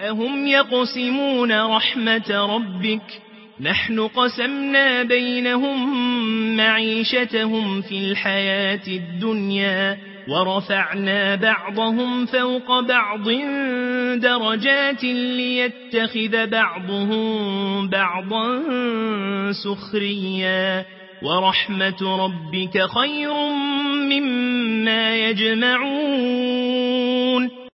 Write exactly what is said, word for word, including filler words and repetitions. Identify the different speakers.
Speaker 1: أهم يقسمون رحمة ربك نحن قسمنا بينهم معيشتهم في الحياة الدنيا ورفعنا بعضهم فوق بعض درجات ليتخذ بعضهم بعضا سخريا ورحمة ربك خير مما يجمعون